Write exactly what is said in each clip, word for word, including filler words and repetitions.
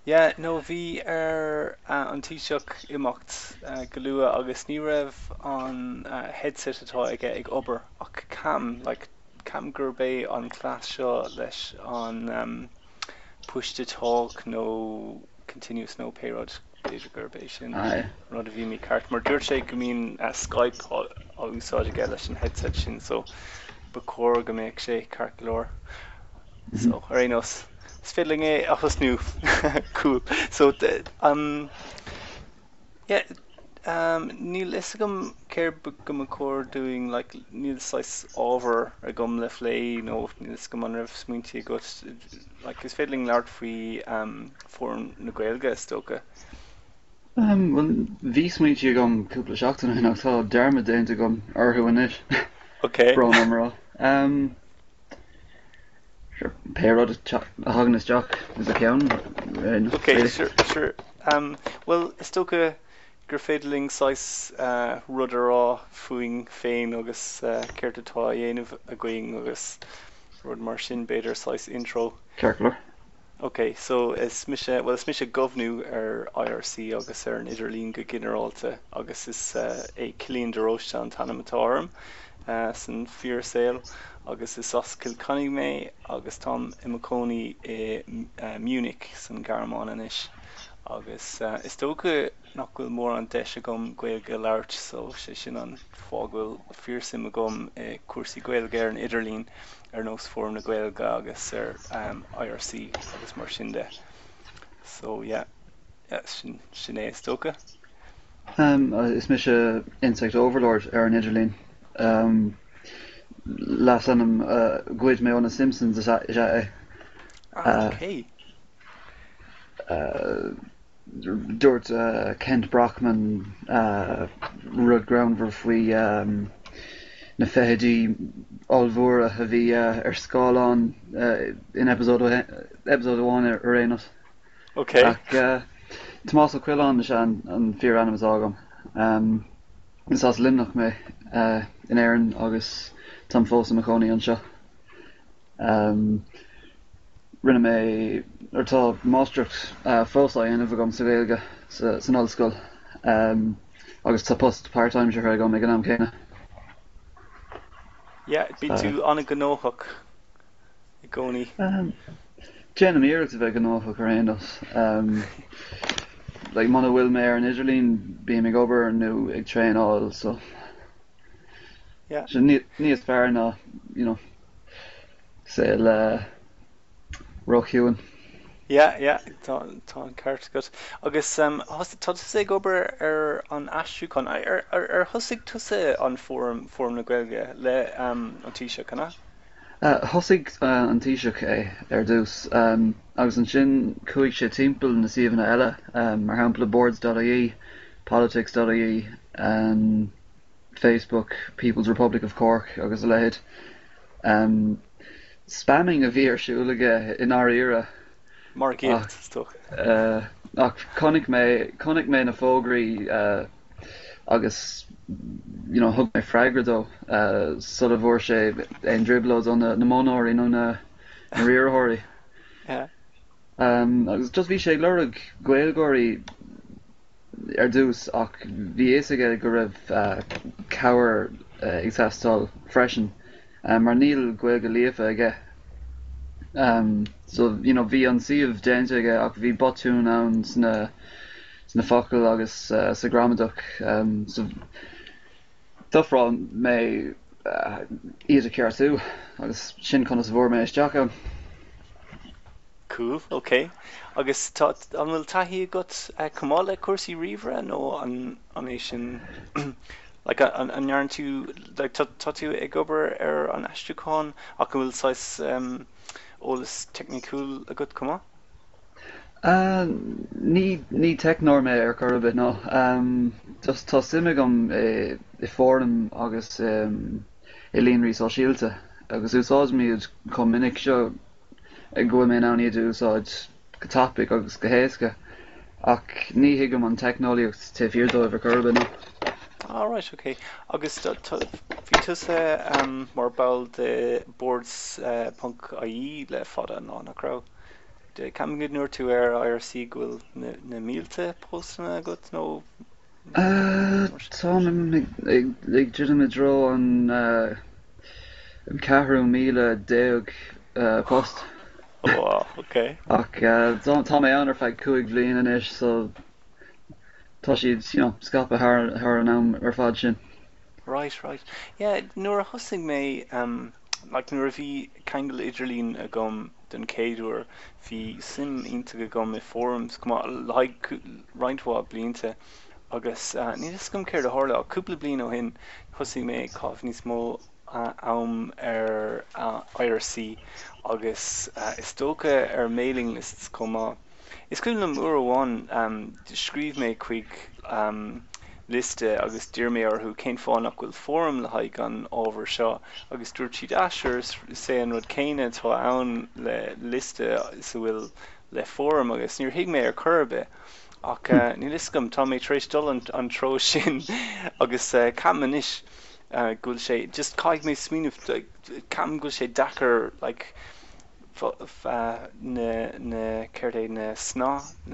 Yeah, nó bhí ar uh, an Taoiseach imacht uh, go luath agus ní raibh an uh, headset atá aige ag obair ach cam, like, cam gur bé an clás seo leis an um, push to talk nó continuous no pay rud beidir gur bé sin Aye. rud a bhí mí cart mar dúirt sé go mín uh, Skype á á úsáid aige leis an headset sin so ba chóir go méid sé cart glór. Mhm. So ar aonos fiddling é achos nu. Cool. So the, um yeah um níl is gom céir gom a chóir doing like níl sais over a gom le lé nó níl is gom an raibh smuointí go like is fiddling leart faoi um fórm na Gaeilge stocha. Um, well, ví smuointí gom cúpla seachtainna nach tá dearmad déanta gom orthu inis. Okay. Bro numra. Um, sure, Perod a hagan is Jack is a ceann. Uh, Okay, really. sure, sure. Um, well, is stocha gur féidirling sais uh, rudder á fuing féin agus uh, céirt atá a dhéanamh a going agus rud mar sin beidir sais intro. Circular. Okay, so is mise well is mise govnú ar I R C agus ar an Idirlín go generalte agus is uh, é Cilín de Roche an tanamatarm uh, san fear sale agus is os Kilconnig mé agus Tom Imaconi e uh, Munich san Garmán inis agus uh, is tócha nach bhfuil mór an deise gom Gaeilge leart so sé sin an fágfuil fearsim a gom e cuasaí Gaeilge ar an Idirlín ar nós fórm na Gaeilge agus ar um, I R C agus mar sin de. So yeah, yeah sin sin é is tócha. Um, uh, is mis a insect overlord ar an Idirlín. Um, las anam uh, gcuid mé óna Simpsons is a is a Ah, Uh, okay. uh, dúirt uh, Kent Brockman uh, rud groundver faoi um, na fehidí allmhóra a bhí uh, ar scáilán uh, in episode episode one ar Uranus. Okay. Ach uh, Tomás ó Cuileán is an an fear animas agam. Um, is as limnach mé uh, in éireann agus tam fós am choní an seo. Um, rinne mé ar tá mástrucht uh, fósá anamh agam sa Gaeilge sa san ollscoil. Um, agus tá post part-time se agam ag an am céine. Yeah, bí Uh, tú anna gnóthach i gcónaí. Um, Déanam iarracht a bheith an áfach ar aonas. Um, like mana bhfuil mé ar an Idirlín bí ag obair nó ag tréanáil so Yeah. so ní níos fearr ná you know sé le rochiúin. Yeah, yeah, tá tá an ceart go. Agus um has tá sé gobar ar an astruúchan ar ar ar thosaigh tusa an fórm fórm na Gaeilge le um an Taoiseach canna? Uh, Thosaigh uh, an Taoiseach é ar dús um, agus an sin chuaigh sé timpeall na suíomhanna eile um, mar shampla boards dot I E, politics dot I E, um, Facebook, People's Republic of Cork agus a leid. Um, spamming a bhí ar siúlaige in our era. Mar Ach, géalt stoch. uh, ach connic mé connic mé na fógraí uh, agus you know thug mé freigra dó uh, sort of bhór sé ein driblóid an na mónóirí nó na na riarthirí. Yeah. Um, agus just bhí sé lorug Gaeilgeoirí ar dús ach bhí éas aige go raibh uh, cabhair uh, ag teastáil freisin um, mar níl Gaeilge líofa aige. Um, so you know bhí an siomh déanta aige ach bhí botún ann sna sna focail agus uh, sa gramadach um, so dofrá mé uh, iad a ceartú agus sin chuna sa bhór mé isteach ann. Cool, okay. Agus tá an bhfuil taithí got uh, cumá le cuasaí riomhre nó an an é sin like an an nearan tú like tá tá tú ag obair ar an astruúcháin ach go bhfuil sais um ólas technicúil a go cumá? Uh, ní ní technóir mé ar chur ná um, just tá simime gom i, i fórum agus um, i líonraí sosiálta agus úsáid míad chun minic seo ag go mé ná iad úsáid go topic agus go héasca ach ní hiigem an technoliacht te fiordóibh ar chur ná. All right, okay. Agus tá tá- bhí tusa um mar bail de boards uh, punk I E le fada ná na crowd. de cam go nuair tú ar I R C gohfuil na, na mílte postna go nó Uh, Tá ag ag legitimate draw an uh, an ceathrú míle déag uh, post. oh, okay. Ach uh, tá tá mé an ar feadh cuaig bliain inis, so tá siad you know, scape haar haar an am ar fad sin. Right, right. Yeah, nuair a hosig mé um, like nuair a bhí Kangol Idirlín a gom den céadúir hí sim ionta go gom i forums cumá like reinintá blianta agus uh, ní is gom céir a hála cúpla blian ó hin hosig mé cáh níos mó uh, am ar uh, I R C agus uh, is tócha ar mailing lists comá. Is cool am uair amháin um, scríb mé chuig um, liste agus dtír mé orthú cén fánach bhfuil fórum le haig an ábhar seo agus dúirt siad asir sé an rud céine tá ann le liste sa bhfuil le fórum agus níor hiig mé ar curbe ach uh, ní liscam tá mé trééis dul an, an tro sin agus uh, cam inis uh, gúil sé just caiig mé smíanamh uh, cam gúil sé dachar like Uh, na na céirde na sná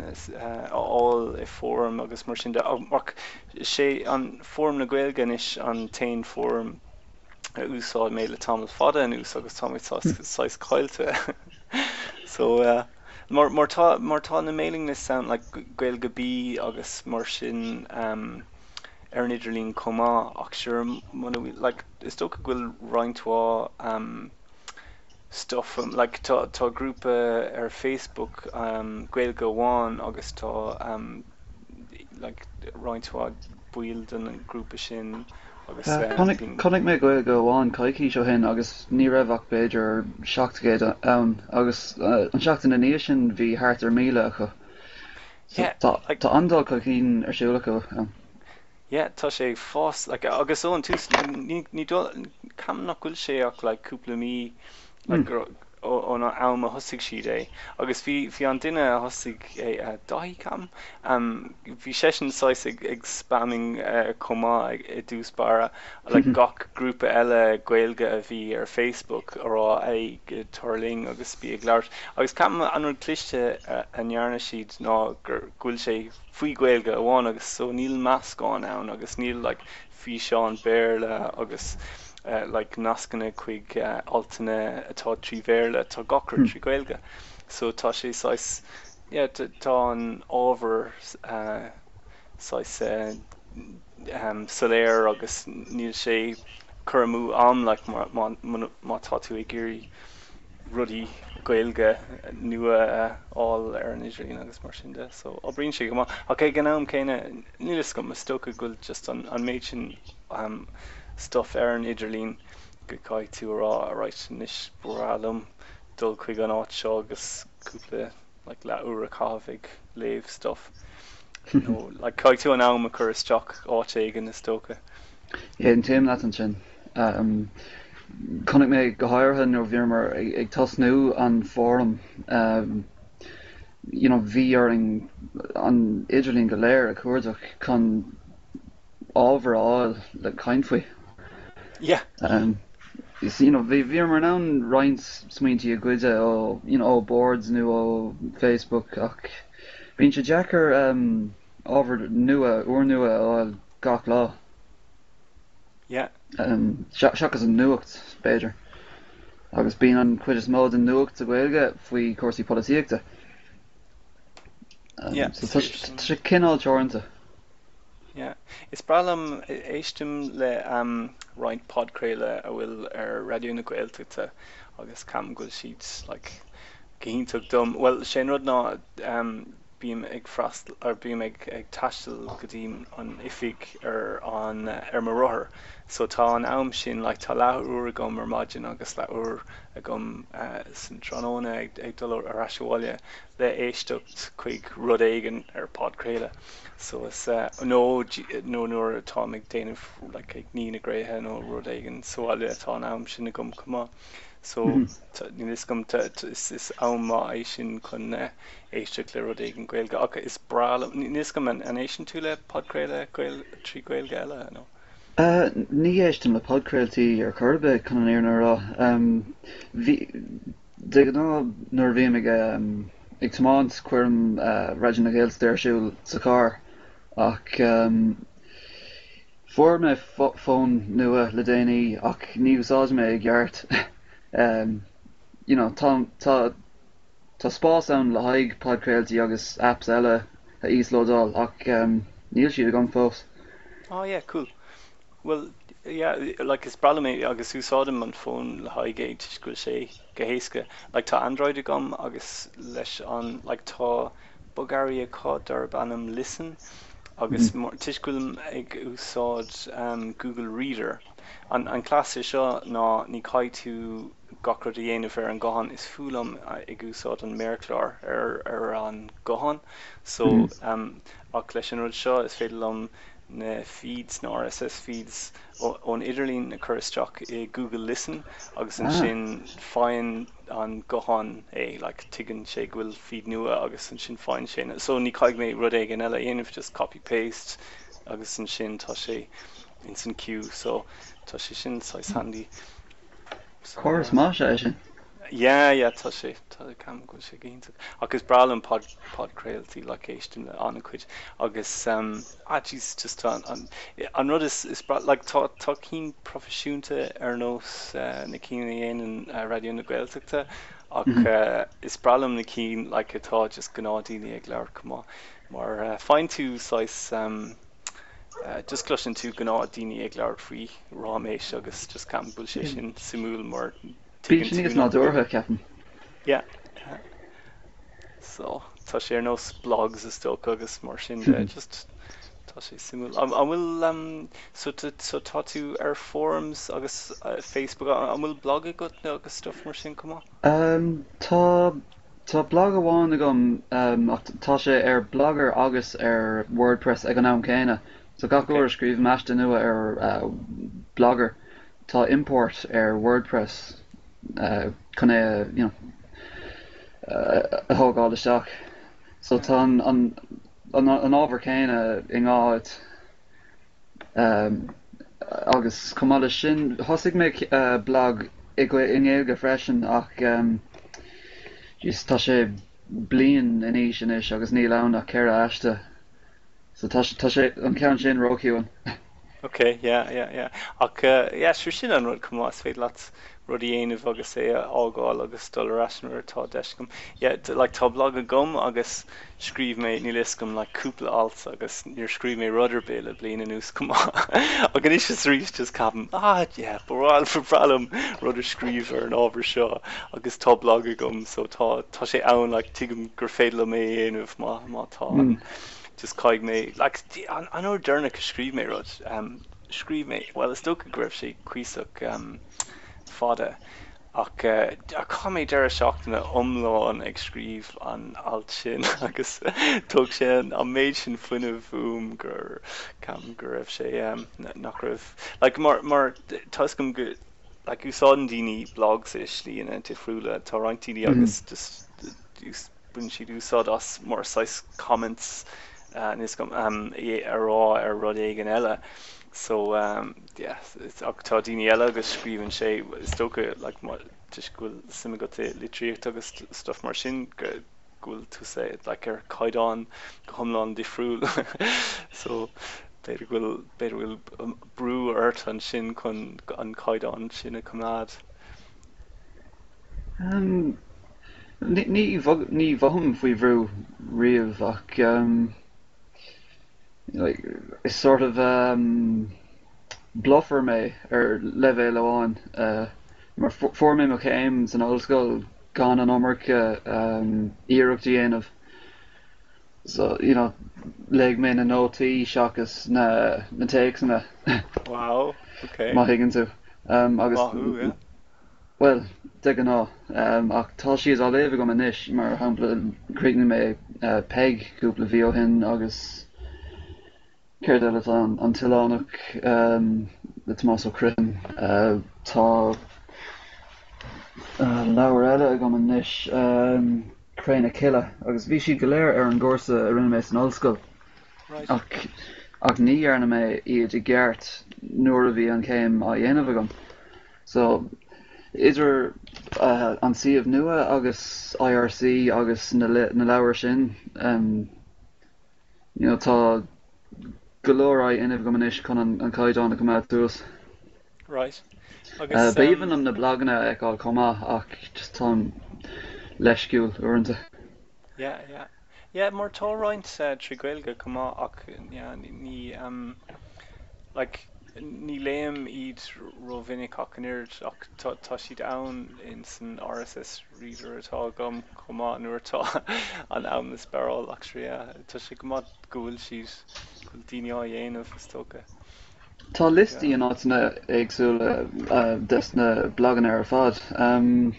áil i fóm agus mar sin de ach sé an fóm na Gaeilge is an tain fóm úsáid mé le tamil fada an ús agus táid cáilte so uh, mar mar tá mar tá na mailing list sound like Gaeilge bí agus mar sin um, ar an Idirlín comá ach sure like is tócha bhfuil roinntá um, stuff um, like tá tá grúpa ar Facebook um Gaeilge Amháin agus tá um like roinntá build an grúpa sin agus Connic mé Gaeilge Amháin caiicí seo hin agus ní raibh ach beidir seachtagéid ann agus uh, an seachtain na níos sin bhí thart ar míle acu. Tá tá andal caiicín ar siúla acu. Yeah, tá sé fás like agus ón tú ní ní cam nach gúil sé ach like cúpla mí like ó ná am a hosig siad é agus bhí bhí an duine a hosig é uh, dahí cam um, bhí sesin sais ag, ag spamming uh, comá ag i dús bara like gach grúpa eile Gaeilge a bhí ar Facebook ará ag tarling agus bí ag leir agus cam anúir cliste uh, anhearna siad ná gur gúil sé faoi Gaeilge Amháin agus so níl meascán ann agus níl like fhí seán béirle agus Uh, like nascanna chuig uh, altainna atá trí bhéirle tá gachar trí Gaeilge so tá sé sais yeah, tá an ábhar uh, sais uh, um, soléir agus níl sé chuirmú am like má tá tú ag géirí rudí Gaeilge nua uh, áil ar an Idirlín agus mar sin de so á bríonn sé go má ok gnáam céine nílas go is tócha gúil just an, an méid sin um, stuff ar an Idirlín go caiith tú rá a right níos bralum dul chuig an áit seo agus cúpla like le uair a cábhaigh léamh stuff no like caiith tú an am a chur isteach áit éigen is tócha. Yeah, an téim leat an sin um, connic mé go háirthe nó bhíar mar ag, ag tasnú an fórum um, you know, bhí ar an, an Idirlín go léir a cuairdeach chun ábharáil le cainfuoi. Yeah. Um, you see, you know, vi vi mar now reint smainti a guide o, you know, o boards nu o Facebook ach bín se jacker um over nua or nua o gach lá. Yeah. Um, seachas an nuacht beidir. Agus bín an cuid is mód an nuacht a Gaeilge faoi cuasaí políochta. Um, yeah. So tá sé cinál teoranta. Yeah, is bralam éistim le um, roiint podcréile a bhfuil ar radio na Gaeltachta agus cam gúil siad like cínteach dom. Well, sé rud ná um, bím ag frast ar bím ag, ag taistil go dtí an ifig ar an uh, ar mar rothair. So tá an am sin like tá leabhar a gom ar maidin agus leabhar a gom uh, san tróna ag, ag dul ar aisiúáile le éisteacht chuig rud éigen ar podcréile. So it's uh, no no nuair atá ag déanamh like ag ní na gréithe nó rud éigen sáile atá an am sin a gom cumá. So ní is gom is is am má é sin chun uh, éisteach le rud éigen Gaeilge ach is brala ní is gom an éisian tú le podcréile trí Gaeilge eile nó? Uh, ní éistim le podcréiltí ar curbe chun an éarna rá. Um, de ná nuair bhí ag um, ag tmáint cuireann uh, raisin na ggéilta déirsúil sa car ach um, fuair mé fo- fón nua le déanaí ach ní úsáid mé ag gheart. um, you know, tá tá tá spás ann le haig podcréaltaí agus apps eile a íoslódáil ach um, níl siad gan fós. Oh yeah, cool. Well, yeah, like is brala mé agus úsáidem an phone le haigé tuisgúil sé gohéasca. Like tá Android agam agus leis an like tá Bulgaria cá darb anam listen agus Mhm. mór tuisgúilm ag úsáid um, Google Reader. An an clása seo ná ní caiith tú gacrad a dhéanamh ar an gcathain is fualam ag úsáid an méirchlár ar ar an gcathain. So Mhm. um, ach leis an rud seo is féidir lom na feeds na R S S feeds ó- ón idirlín na chuiristeach i Google Listen agus an Ah, sin fáin an gohan é like tuigeann sé ghfuil feed nua agus an sin fáin sin so ní caiig mé rud ag an eile dhéanamh just copy paste agus an sin tá sé in san queue so tá sé sin sais handy so choras uh, má sé sin. yeah, yeah, tá sé tá cam go sé géint agus bralam pod podcréalty like éistim le an chuid agus um ah jeez just an an an rud is is bra like tá tá cín profisiúnta ar nós uh, na cín dhéanaan uh, radio na Gaeltachta ach Mhm. uh, is bralam na cín like atá just gnádaoine ag leir cumá mar uh, fáin tú sais um Uh, just clusin tú gná daoine ag leir faoi ráméis agus just cam bhfuil sé sin simúl mar Bí tuigeann sin tú níos ná nach bhfuil dúrtha ceapan. yeah. uh, So tá sé ar nós blogs is sto agus mar sin de just tá sé simú an bhfuil um, so t- so tá tú ar forums agus uh, Facebook an bhfuil blog a go agus stuff mar sin cumá Um, tá tá blog amháin agam um, ach tá sé ar blogger agus ar WordPress ag an am céine. So gach okay uair scríomh measta nua ar uh, blogger tá import ar WordPress uh, chun é you know, uh, a thógáil isteach. So yeah tá an an an an ábhar céine i ngáid um, agus cumála sin thosaigh mé uh, blog i go inéilge freisin ach um, just tá sé blian in éis sin is agus ní len nach ceir aiste. So tá tá sé an cean sin roiiciúin. Okay, yeah, yeah, yeah. Ach, uh, yeah, sure sin an rud cumá is féad leat rudí dhéanamh agus é ágáil agus dul rasnar tá deiscom. Yeah, d- like tá blog a gom agus scríb mé ní liscom like cúpla alt agus níor scríb mé rudder béle blian in ús cumá. Agus is just rís just cabin, ah, yeah, borál for bralam rudder scríb ar an ábhar seo agus tá blog a gom so tá tá sé ann like tuigim gur féile mé dhéanamh má má tá an Mm. just caiig mé like tí- an an ó dearna go scríb mé rud um scríb mé well is sto go greibh sé cuiseach um fada ach uh, a cha mé deire seachtainna omláin ag scríb an alt sin agus tug sé an an méid sin fuineh bhúm gur cam gur raibh sé um, na- nach raibh like mar mar tuas gom go like úsáidan daoine blogs is líana tifriúla tá roiintíní Mhm. agus just dús bun siad úsáid as mar sais comments uh, níos gom um, i- ará ar rud éigen eile so um, yeah, it's ach tá daoine eile agus scríbann sé is tócha like mar tuis gúil sim go litríocht agus st- stuff mar sin go gúil tú sé like ar caiidán go thomláin difriúil so beidir gúil beidir bhfuil um, brú airt an sin chun an caiidán sin a cumnád. Um, ní ní bhog- ní bhom faoi bhrú riamh ach um, like, it's sort of um, bluffer mé ar levéil amháin uh, mar fu- fuair mé mo chéim san ollscoil gan an omarcha um, iireachta dhéanamh. So, you know, leg mé na nótaí seachas na na téacsanna Wow, okay. má higann tú. Um, agus Wahoo, yeah. well, de an ná um, ach tá sios á léomh go inis mar hampla mé uh, peg cúpla bhí ó hin agus céir eile an an tiilánach um, le más ó crin uh, tá uh, leabhar eile go inis um, Craine Kille agus bhí siad go léir ar an gcomharsa a rinne mé san ollscoil Right. ach ach ní dhearna mé iad i gceart nuair a bhí an céim á dhéanamh agam. So Idir uh, an siomh nua agus I R C agus na, le- na leabhar sin um, you know, tá golóráid inmh gomanis chun an, an caiideánna go mbeadh tús. Right. Uh, Agus ba even um am na blaganna ag gáil comá ach just tá leisciúil uaireanta. yeah, yeah. Yeah, mar tá roint uh, trí gaeilge cumá ach yeah, ní ní, um like ní léim iad rovinnig ach an irid ach tá tá siad ann in san R S S reader atá gom cumá nuair tá an am na sparrow ach trí yeah, tá si cumá gúil siad go daine á dhéanamh is tóca. Tá listí Yeah. an áitina agsúla uh, des na blagan ar fad. Um,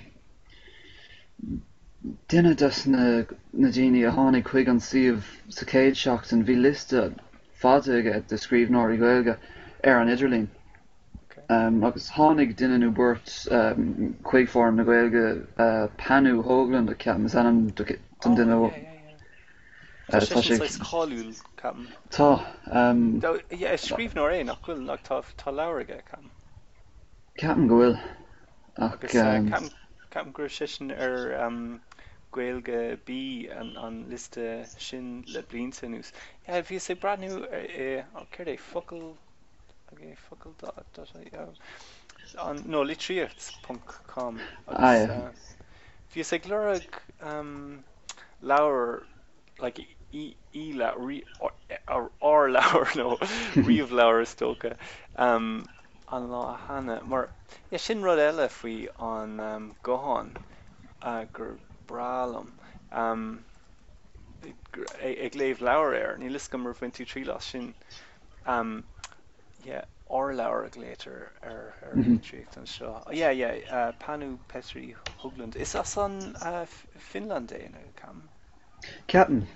Duine des na, na daoine a tháinig chuig an siomh sa céad seacht an bhí liste fada aige de scríbhneoirí Gaeilge ar an Idirlín. Okay. Um, agus tháinig duine nó burt um, chuig form na Gaeilge uh, Panu Hoagland a ceap mas anam don Oh duine yeah, uh, yeah, yeah. Tá sé tá sin sé sais cáúil cam. tá um, Tá yeah, scríb nó é nach bhfuil nach tá tá leabharige cam. ceapan go bhfuil ach Agus uh, um, cam cam gur sin ar um Gaeilge bí an an liste sin le blianta nús. Yeah, bhí sé brandnú é céir é focail agé focail dot dot yeah. An nó litríocht punt com ah, agus yeah. uh, bhí sé glórag um leabhar like í í le rí ar ar leabhar nó riomh leabhar is tóca um an lá hanna mar yeah, sin rud eile faoi an um, gohan uh, gur bralam um, gur- ag ag léamh leabhar air ní lis go mar bhain tú trí lá sin um, yeah, or leabhar ag léitir ar ar Mhm. litríocht an seo. Oh, yeah, yeah, uh, Panu Petri Hugland. Is as an uh, F- Finland é nó cam? Ceapan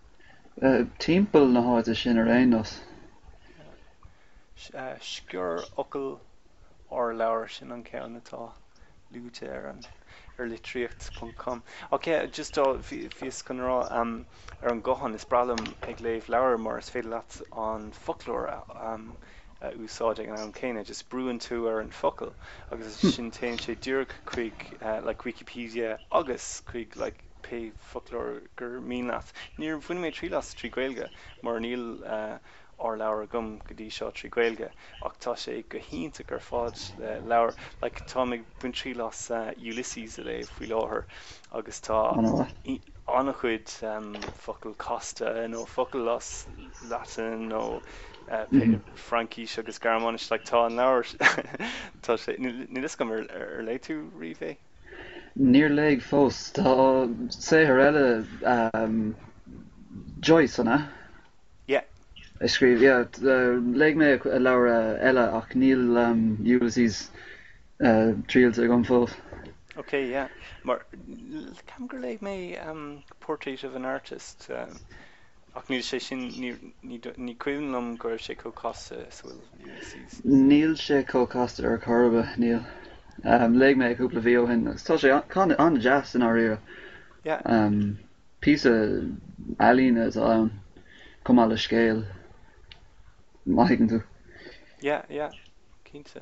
uh, timpeall na háide sin ar aonas. Yeah. S- Uh, Scior ocail or leabhar sin an ceann atá lúte ar an ar litríocht punt com. Ok, just á bhíos chun rá um, ar an gohan is bralam ag léamh leabhar mar is féidir leat an folklór um, uh, úsáid an an céine just brúan tú ar an focail agus is sin tain sé dúrc chuig uh, like Wikipedia agus chuig like pe folklór gur mí leat. Níor bhuiine mé trí las trí gaeilge mar níl uh, or leabhar gom go dtí seo trí gaeilge ach tá sé go hianta gur fád le leabhar like tá ag buin trí las uh, Ulysses a léh faoi láthair agus tá An bhfuil. í- annach chuid um, focail Costa nó focail las Latin nó uh, Mhm. Frankíis agus Garmánis like tá an leabhar tá sé ní is gom ar ar lé tú riomh é? Níor léig fós tá sé ar eile um, Joyce anna Yeah, I scríb yeah, uh, léig mé a leabhar uh, eile ach níl um, Ulysses uh, tríalte gom fós. okay, yeah. Mar l- cam gur léigh mé um, Portrait of an Artist um, ach níl sé sin ní ní do- ní cuiimlumm gur sé có Costa bhfuil Ulysses. Níl sé cócasta ar chorba níl. Um, léig mé cúpla bhí ó hin agus tá sé an can- an jazz in áíre. Yeah, Um, písa alína is ann cumá le scéal maithaigh tú. yeah, yeah. Cínta.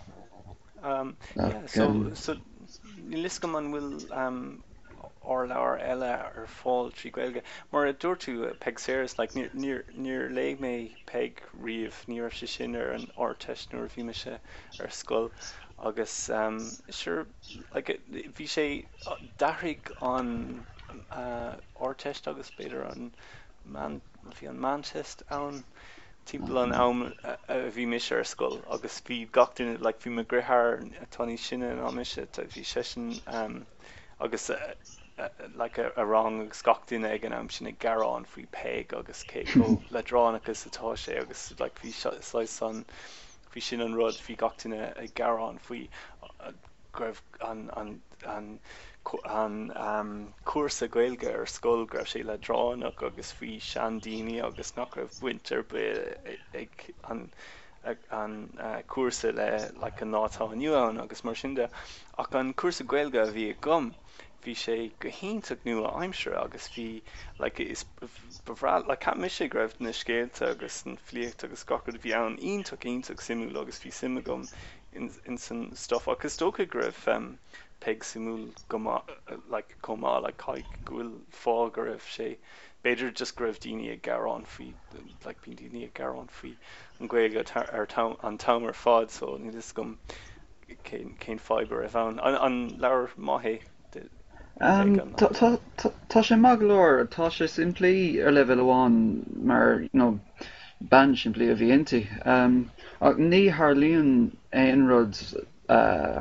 Um, yeah, Ach, so um, so ní lis go man bhfuil um, or leabhar eile ar fáil trí gaeilge. Mar a dúir tú uh, peg séras like níor níor níor léigh mé peg riamh níor sé sin ar an orteist nuair bhí me se ar scoil agus um, sure like it- bhí sé uh, dathraigh an uh, orteist agus beidir an man bhí an Manchest ann timpeall an am a a bhí mis ar scoil agus bhí gach duine like bhí me grithar táí sinne an amise tá bhí sé sin um, agus uh, uh, like a, a rang agus gach duine ag an am sinna garrán faoi peig agus cé go le drán agus atá sé agus like bhí seo san bhí sin an rud bhí gach duine ag garrán faoi uh, greibh an an an cu- an um, cuasa gaeilge ar scoil greibh sé le dránach agus faoi seandíine agus nach raibh winter be ag an ag an uh, cuasa le like an nátá aniu ann agus mar sin de ach an cuasa gaeilge a bhí ag gom bhí sé go hintach nua aimsir agus bhí like is bhrá le cap mis sé greibh na scéalte agus an phléocht agus gachar bhí ann ionach ionach simú agus bhí simime gom in in san stuff agus tóca gribh um, peg simú goma like comá like caiig gohfuil fá go raibh sé beidir just gribh daoine ag garrán faoi like bíon daoine ag garrán faoi an gcuige ta- ar tam an tamar fad so ní is gom cén cén fiber a bhain an an leabhar maithé de de peg Um, an tá nach tá- tá- tá sé maglóir, tá sé simplí ar level amháin mar you know, ban simplí a bhíonntí. Um, ach ní Harlíonn aon rud uh,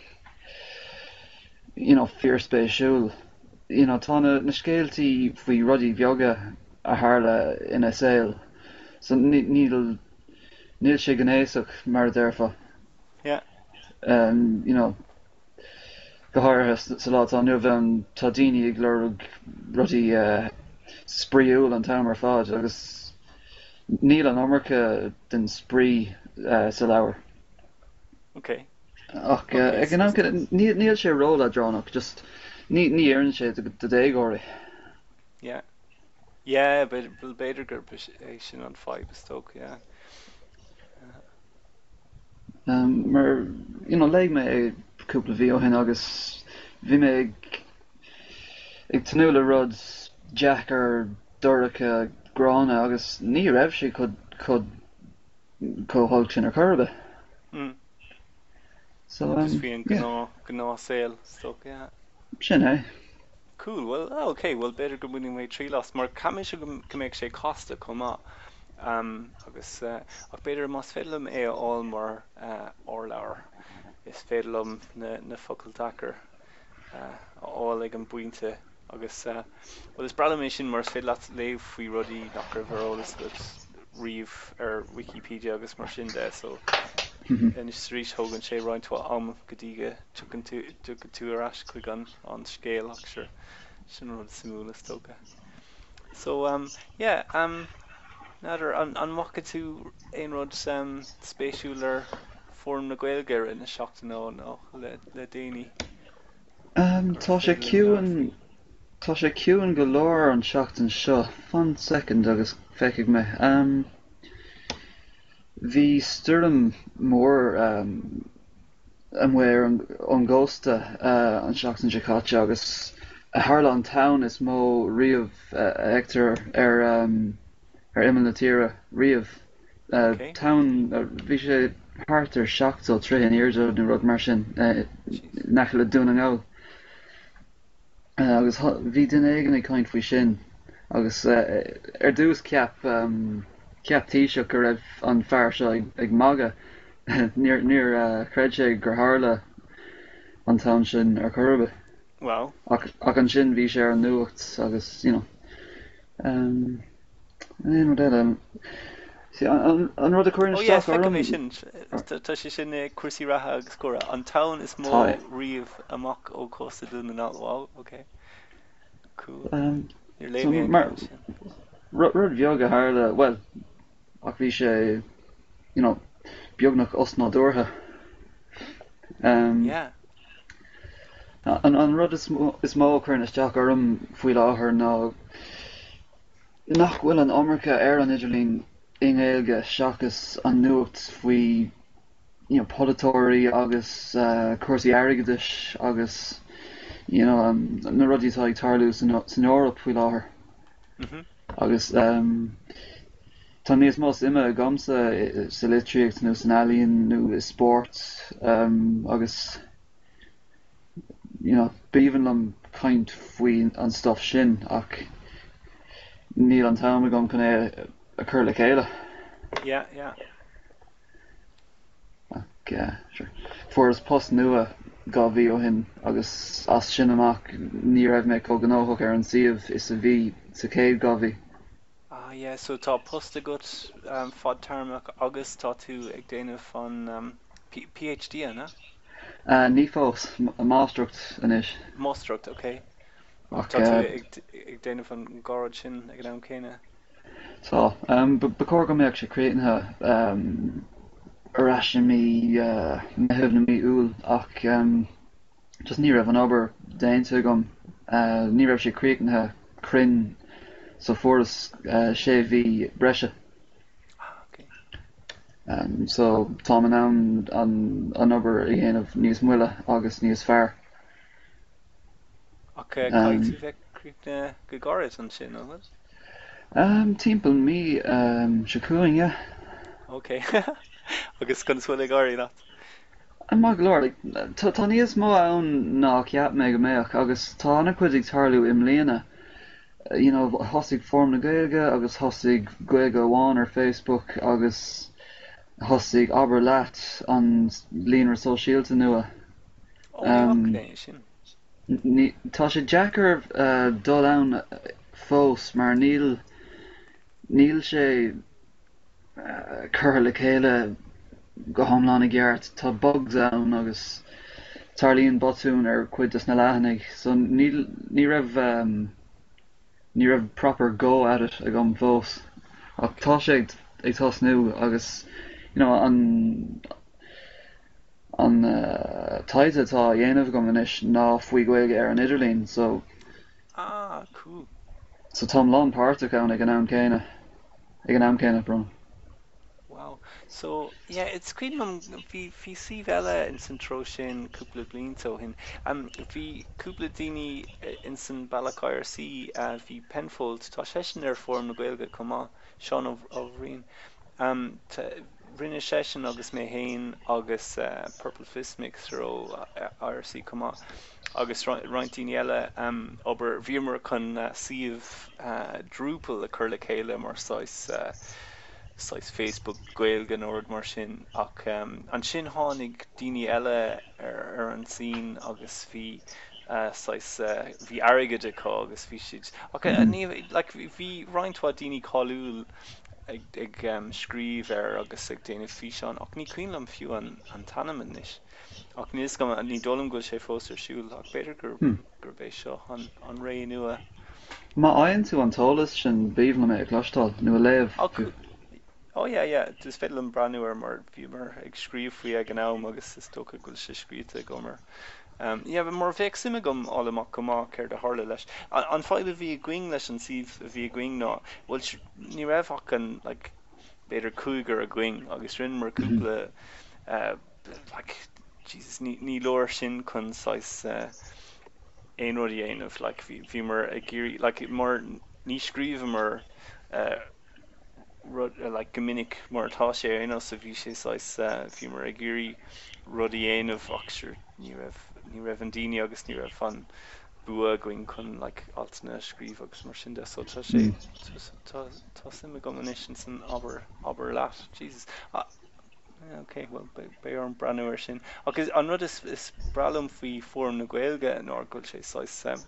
you know, fear spéisiúil. You know, tá na, na scéaltaí faoi rudí bheoga a tharla ina saoil. So ní- níl níl sé gnéasach mar dheirfa. yeah Um, you know, go háirithe sa lá tá nu bheith tá daoine ag lorg rudí uh, spríúil an tamar fád agus níl an amarcha den sprí uh, sa leabhar. okay Ach uh, okay ag so an is amca níl níl sé róla dránach, just ní ní éireann sé do do dhégóirí. yeah yeah but bil beidir gur bis- é sin an fibe stoke yeah uh, Um, mar you know, léigh mé ag cúpla bhí ó hin agus bhí mé ag ag tanú le rud Jack ar doracha grána agus ní raibh sé chud chud cóthóg sin ar churbe. mm. So just um, bhíon yeah, gná gná saoil stoke yeah sin é. cool well oh, okay well beidir go buniu mé trí las mar cam se go méid sé costa comá um, agus uh, ach beidir más félum é all mar uh, orleabhar is félum na, na focailteachar uh, áil ag an buinte agus uh, well is brala mé sin mar fé leat léh faoi rudí nach raibh arolalas go riomh ar Wikipedia agus mar sin de so in is rís thógann sé roiintá am go dtí tugann tú tugann tú arás chuig an an scéal ach sure sin rud simúla tóga so um, yeah um, nadidir an an macha tú aon rud um, spéisiúlar form na Gaeilge in na seachtainna nó le le déanaí Um, gur tá sé féidir leabhar ciúin faoi tá sé ciúin go leir an seachtain seo. Fan second agus feiceigh me. Um, Bhí sturm mór um, an mhair an an ggósta uh, an seachtain se caite agus a Harlan Town is mó riamh uh, hector ar um, ar imime na tíre riamh uh, okay town uh, bhí sé hartar seachtal trí an iardo na rud mar sin uh, jeez nach le dún an gáil. Uh, agus ho- bhí den éigen ag caint faoi sin agus uh, ar dús ceap um, ceap taoiseach go raibh an fear seo ag, ag maga níor níor uh, creid sé gur tharla an town sin ar chorbe wow ach, ach an sin bhí sé ar an nuacht agus you know um, eh, mar déile, um, see, an, an, an rud a chuireann oh yeah isteach fecha orm mé sin tá tá sé sin eh, cuasaí ratha agus scóra an town is mó tá riamh amach ó costa dún na wow okay cool um, níor so léimé an mar gceann sin rud rud bheag a tharla well ach bhí sé you know beagnach os ná dúrtha. Um, yeah an, an rud is mó is mó chuireann isteach orm faoi láthair ná nach bhfuil an amarcha ar an idirlín ingéilge seachas an nuacht faoi you know, podatóirí agus uh, cuasaí airgeadais agus you know, um, na rudí tá ag tarlú san san Eorop faoi láthair mhm agus um, tá níos más imime gamsa i- sa litríocht nó san ealaíon nó i sport um, agus you know, bíhann am caint faoi an stuff sin ach níl an tam gom chun é a chur le chéile. yeah yeah Ach, uh, sure. Fuair post nua gá bhí ó hin agus as sin amach ní raibh mé có gnóthach ar an siomh is a bhí sa céad gá bhí. ah yeah so tá post agat um, fad tarmach agus tá tú ag déanamh an um, P- PhD ana Uh, ní fós m- a mástrucht inis Mástrucht okay ach ach tá tú uh, ag ag déanamh an gárad sin ag an céine tá um, becóir go méoach sé créatanthe um, arás mí uh, methebh na mí úl ach um, just ní raibh an obair déinte gom uh, ní raibh sé créatanthe crin so furas uh, sé bhí breise. ah okay Uh, Um, so tá man an an an obair a dhéanamh níos muile agus níos fearr. ach uh, caiig Um, tú bheith críochna go gáirid an sin nó? um, timpeall mí um, se cuaing, yeah. Ok. agus gan bhfuil gáirí leat. An má glór, like, tá tá níos mó ann ná ceap mé go méach agus tá anna chuid ag tarlú im léana. Uh, you know, hosig form na gaeilge agus hosig gaeilge amháin ar Facebook agus hosig aber leat an líonar sosiálta nua. Ó níach Um, é sin. ní, tá sé Jackar uh, dul ann fós mar níl níl sé uh, cur le chéile go homláin i gceart tá bugs ann agus tarlíonn botún ar cuid is na leithinnig so níl ní raibh um, ní raibh proper go at it a gom fós ach tá sé ag ag tosnú agus you know an an uh, taide tá a dhéanamh gom inis ná faoi gaeilge ar an idirlín so Ah, cool. so tá lán páirteach ann ag an am céine ag an am céine brom. Wow. So, yeah, it's quite um vi vi si vela in san tro sin cúpla blin so hin. Um vi cúpla dini in san Balakair si uh vi Penfold tá session ar form na Gaeilge comá Sean of of Rin. Um t- rinne session agus mé hain agus uh, Purple Fist Mix ro uh, R C comá agus roiintí eile um ober bhíomar chun uh, siomh uh, drúpal a chur le chéile mar sais uh, sais Facebook Gaeilge nóir mar sin ach um, an sin tháinig daoine eile ar, ar an sin agus bhí uh, sais uh, bhí airgeide có agus bhí siad ach uh, ní like bhí roiintá daoine cáúil ag, ag um, scríb ar agus ag déanamh fi seán ach ní cuilam fiú an, an tanaman is ach níos go ní dólam go sé fós ar siúil ach beidir gur Hmm. gur bééis seo an, an ré nua. Má aonn tú an talas sin bíomh mé ag chlástal nu a léamh Ach, oh yeah, yeah, dus féidir an braúir mar bhí mar ag scríomh faoi ag an am agus is tócha goil sé scríte gomer. Um, yeah, but mar bheith simime gom álamach gomá céir de hála leis. An, an fáile bhí going leis an sih bhí going ná, bhil ní raibh ach an like, beidir cúigar a going agus rinn mar cúpla uh, like, Jesus, ní, ní leir sin chun sais uh, ein rud dhéanamh like, bhí, bhí mar a géirí like, mar ní scríomh mar uh, rud uh, like, gomininic mar tá sé aon sa bhí sé sais uh, bhí mar a géirí rudí dhéanamh ach sure, ní raibh ní raibh an daine agus ní raibh fan bua going chun like, altna scríomh agus mar sin de so tá sé tá tá simime go an sin san aber aber leat Jesus. Ah, yeah, okay, well be, be ar an braúir sin agus an rud is, is bralum faoi form na Gaeilge nó goil sé sais um,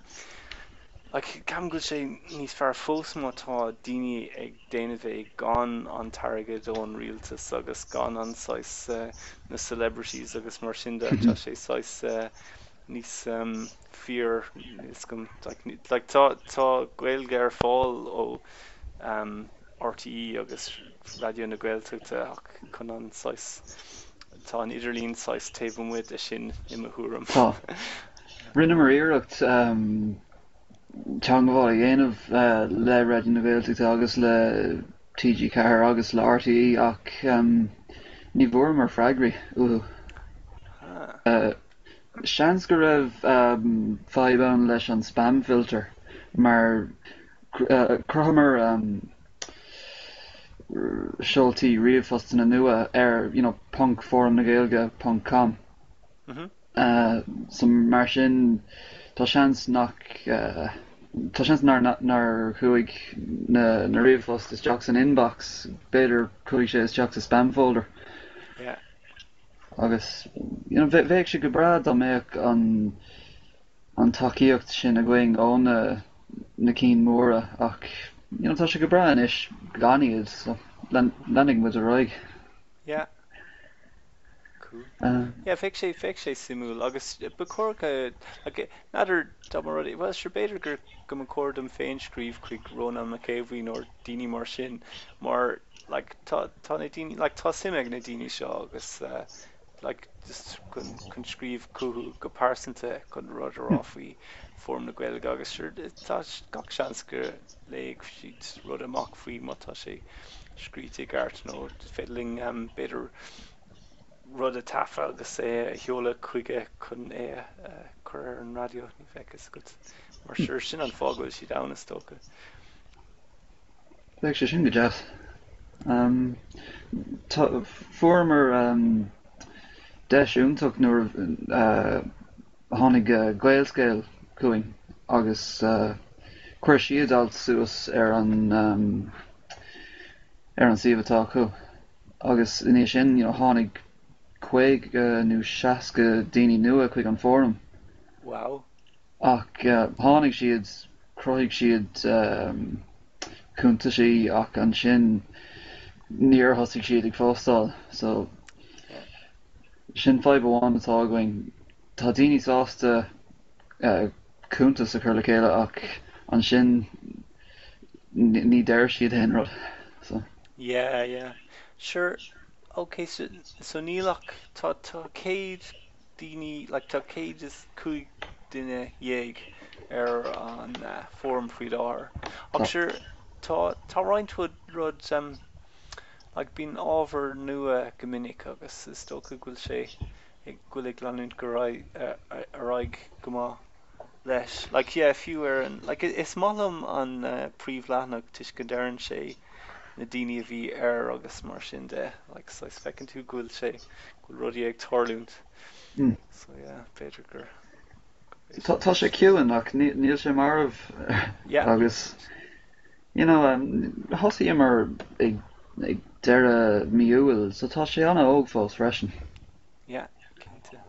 like, cam goil sé níos fear fós mátá daine ag déanamh ag gan an targad ón rialtas agus gan an sais uh, na celebrities agus mar sin de tá sé sais uh, níos um, fear is gom like, ní- like, tá tá Gaeilge ar fáil ó um, R T E agus radio na Gaeltachta ach chun an sais tá an idirlín sais taobh muid a sin imime thuúram. Tá. Rinne mar iirecht um, teanga bháil a dhéanamh uh, le radio na Gaeltachta agus le T G Ceathair agus le R T E ach um, ní bhfuair mar freagraí uhu. Ah, Uh, Seans go raibh um, fáibán leis an spam filter mar uh, crumar um, seoltaí riamhfostan na nua ar you know, punk forum na Gaeilge punk com. mhm. Uh, so mar sin tá seans nach uh, tá seans nar nar chuig na, na riamhfost is teach an inbox beidir chuig sé is teach a spam folder Yeah. agus you know, bheith sé go brad dá méach an an takeíocht sin a going ón na, na cín móra ach you know, tá sé go brad is ganiad so lenig mu a roiig. Yeah. Cool. Uh, Yeah, feic sé feic sé simú agus be córacha like, nadidir dá mar rudí well sure beidir gur go an cordam féin scríomh chuig Ronan McCavery nó daoine mar sin mar like, tá tá na daoine like, tá simime na daoine seo agus uh, like just chun chun scríomh cúthú go pásanta chun rud ar áfaí form na Gaeilge agus sure tá gach seans go léigh siad rud amach faoi má tá sé scríte gart nó féidirling um, beidir rud a tafa agus é heola chuige chun é uh, chur ar an radio ní feiceas go mar sure sin an fágóil si dana stocha. Like sin go jazz. Um, tá former um, deisiúntaach nuair uh, tháinig uh, gaelscéil cuaing agus uh, chuir siad alt suas ar an um, ar an siomhatá chu agus iní sin you know, tháinig chuig uh, nó seasca daoine nua chuig an fórum Wow. ach uh, tháinig siad croigh siad um, cúnta sí ach an sin níor thosaigh siad ag fóstáil so Yeah. sin five amháin atá going tá daoine sásta uh, cúnta sa chur le chéile ach an sin ní ní deir siad hen rud so Yeah, yeah. Sure. Okay, so so nílach tá tá céad daoine like tá céad is cúig duine dhéag ar an uh, fórum faoi láthair. Ach tá sure tá tá roiintúid rud um like bín ábhar nua go minic agus is tócha gúil sé ag gúil ag leanúint go raibh uh, a raig go má leis. Like yeah, fiú ar an like i- is málam an uh, príomh-leathnach tuis go deireann sé na daoine a bhí ar agus mar sin de like so fecinn tú gúil sé gúil rudí ag tarlúnt mm. so yeah beidir gur tá tá sé ciúin ach ní- níl sé marmh yeah agus you know um, thosaí mar ag ag deire miúil so tá sé anna óg fós freisin yeah cinnte.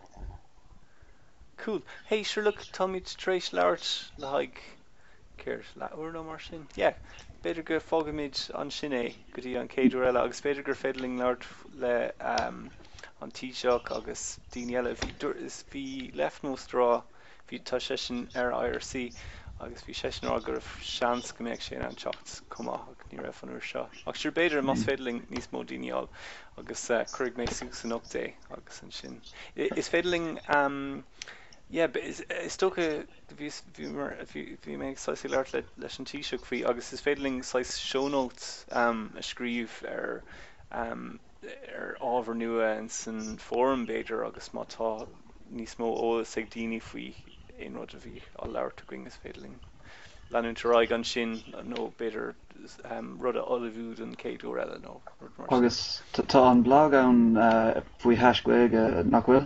Cool. Hey sure look táid trééis leabhart le haig céir leabhar nó mar sin yeah beidir gur fágamid an sin é go dtí an céadú eile agus beidir gur féidirling leabhart le um, an Taoiseach agus daoine eile bhí dúir is bhí leithmóstrá bhí tá sé sin ar I R C agus bhí sé sin á gur seans go mbeadh sé an teacht cumá ach ní raibh an uair seo ach sure beidir mas féidirling níos mó daoineáil agus uh, chuig mé sús an update agus an sin I- is féidirling um, yeah, but is is tócha bhí bhí mar bhí bhí mé sáis leart le leis an Taoiseach faoi agus is féidirling sáis show notes um, a scríomh ar um, ar ábhar nua an san fórum beidir agus má tá níos mó ólas ag daoine faoi aon rud a bhí á leabhart a going is féidirling leanúint ráig an sin nó beidir um, rud a olivúd an céadú eile nó rud mar sin. agus tá tá an blog ann uh, faoi hascuige nach bhfuil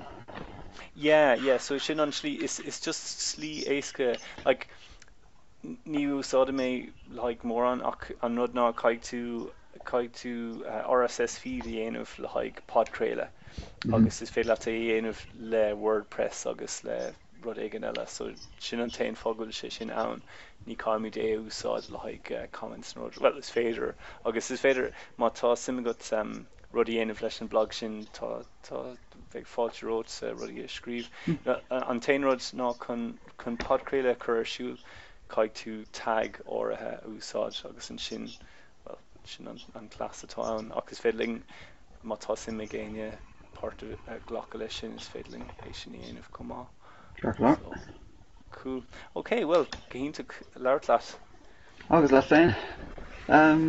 Yeah, yeah. So sin an slí is is just slí éasca like n- ní úsáid mé like mór an ach an rud ná caiig tú caiig tú uh, R S S feed i dhéanamh le haig podcréile Mhm. agus is féile é dhéanamh le WordPress agus le rud éigen eile so sin an tain fágúil sé sin ann ní caiimid é úsáid le haig uh, comments nó well is féidir agus is féidir má tá simigot um, rud i dhéanamh leis an blog sin tá tá bheith fáilte rót sa rudí a scríb. Na- a- An tain rud ná chun chun podcréile chur ar siúl caiig tú tag áirithe a úsáid agus an sin well sin an, an clas atá ann agus féidirling má tá sim mé géine páirt a ghlacha lei sin is féidirling é sin í dhéanamh comá. Ceart lá. So cool. Okay, well, cahíntaach leabhart leat. agus le féin um,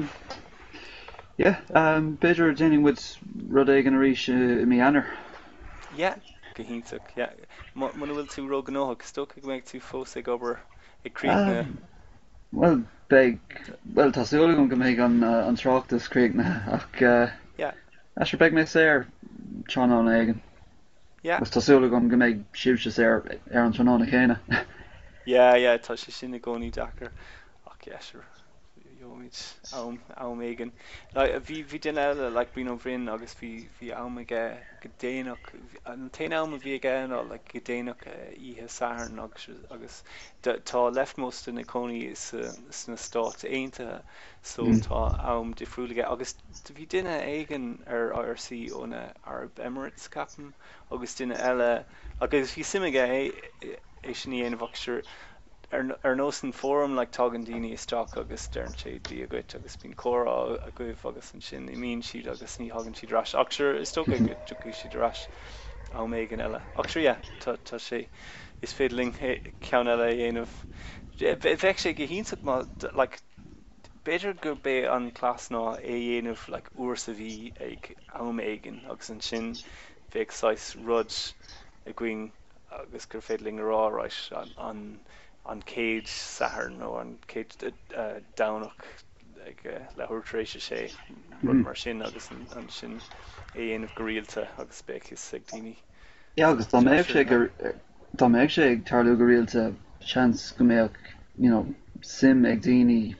yeah um, beidir déanaine with rud éige an arís uh, i mí anar Yeah, cahíntaach, yeah. Má má bhfuil tú ró gnóthach, stocha go méid tú fós ag obair ag críoch na um, well beag well tásúla gom go méid an uh, an tráachtas críochna ach uh, yeah, as beag mé sé ar tránán éigen yeah. agus tásúla gom go méid siúte ar ar an tránán chéine Yeah, yeah, tá sé sin na gcónaí dachar ach yeah, sure Joid am am éigen bhí bhí den eile le bíon ó bhrinn agus bhí bhí am aige go déanaach an ta am a bhí aige nó le go déanaach ihe san agus agus de- tá leftmost in na cónaí is uh, is na stát aontaithe so Mm. tá am difriúlaige agus bhí duine éigen ar I R C óna Arab Emirates capan agus duine eile agus bhí simige é é sin í aanamh sure ar n- ar nós an fórum le tágan daoine isteach agus dearn sé dí a goit agus bín chora a goibh agus an sin i mín siad agus ní hagann siad ras ach sure is tóca go tuú siad ras á mégan eile. Ach sure, yeah, tá tá sé is féidirling cean eile a dhéanamh. Bheith sé go híntaach má d- like beidir gur bé an clás ná é dhéanamh like uair sa bhí ag am éigen agus an sin bheith sais rud a going agus gur féidirling aráráis an an an céid sahar nó an céid uh, danach ag uh, lethúirtrééis sé rud Mhm. mar sin agus an, an sin é dhéanamh go rialta agus béchas ag daoine Ja, agus tá méid sé teaisir na. gur tá méid sé ag tarlú go rialta chans go méach, you know, sim ag daoine,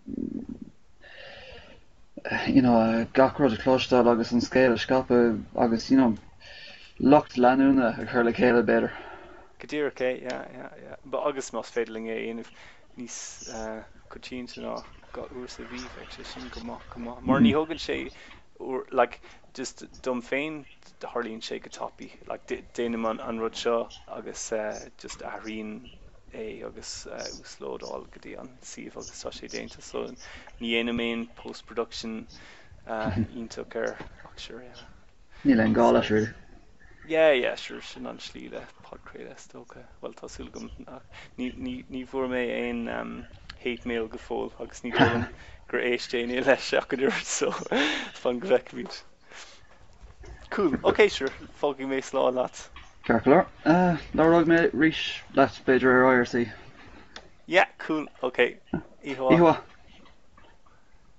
you know, uh, gachrod a clostal agus an scéil a scape agus, you know, locht leanúna a chur le chéile better. Go dtír ché, yeah, yeah, yeah. Ba agus más féidirling é dhéanamh níos uh, cotíinte ná ga uair sa bhí ag sé sin go maith go maith. Mar ní Mhm. thugann sé or like just dom féin de Harlíonn sé go tapí like dé- déanam an an rud seo agus uh, just aithríonn é agus uh, úslódáil go dtí an siomh agus tá sé déanta so ní dhéanam éon post-production uh, ionach ar ach sure, yeah. Níl an gála So siúd. yeah, yeah, sure, sin an slíle podcréile stocha. Well, tásúil gom ach, ní ní ní bhfuair mé aon um, hate mail go fóil agus ní dólan gur éiste ní leis ach go dúir so fan go bheic míid. Cool. Okay, sure. Fágaí mé slá leat. Cearcalar. Uh, Lárug mé ríis leat beidir ar I R C. Yeah, cool. Okay. Ihuá. Ihuá.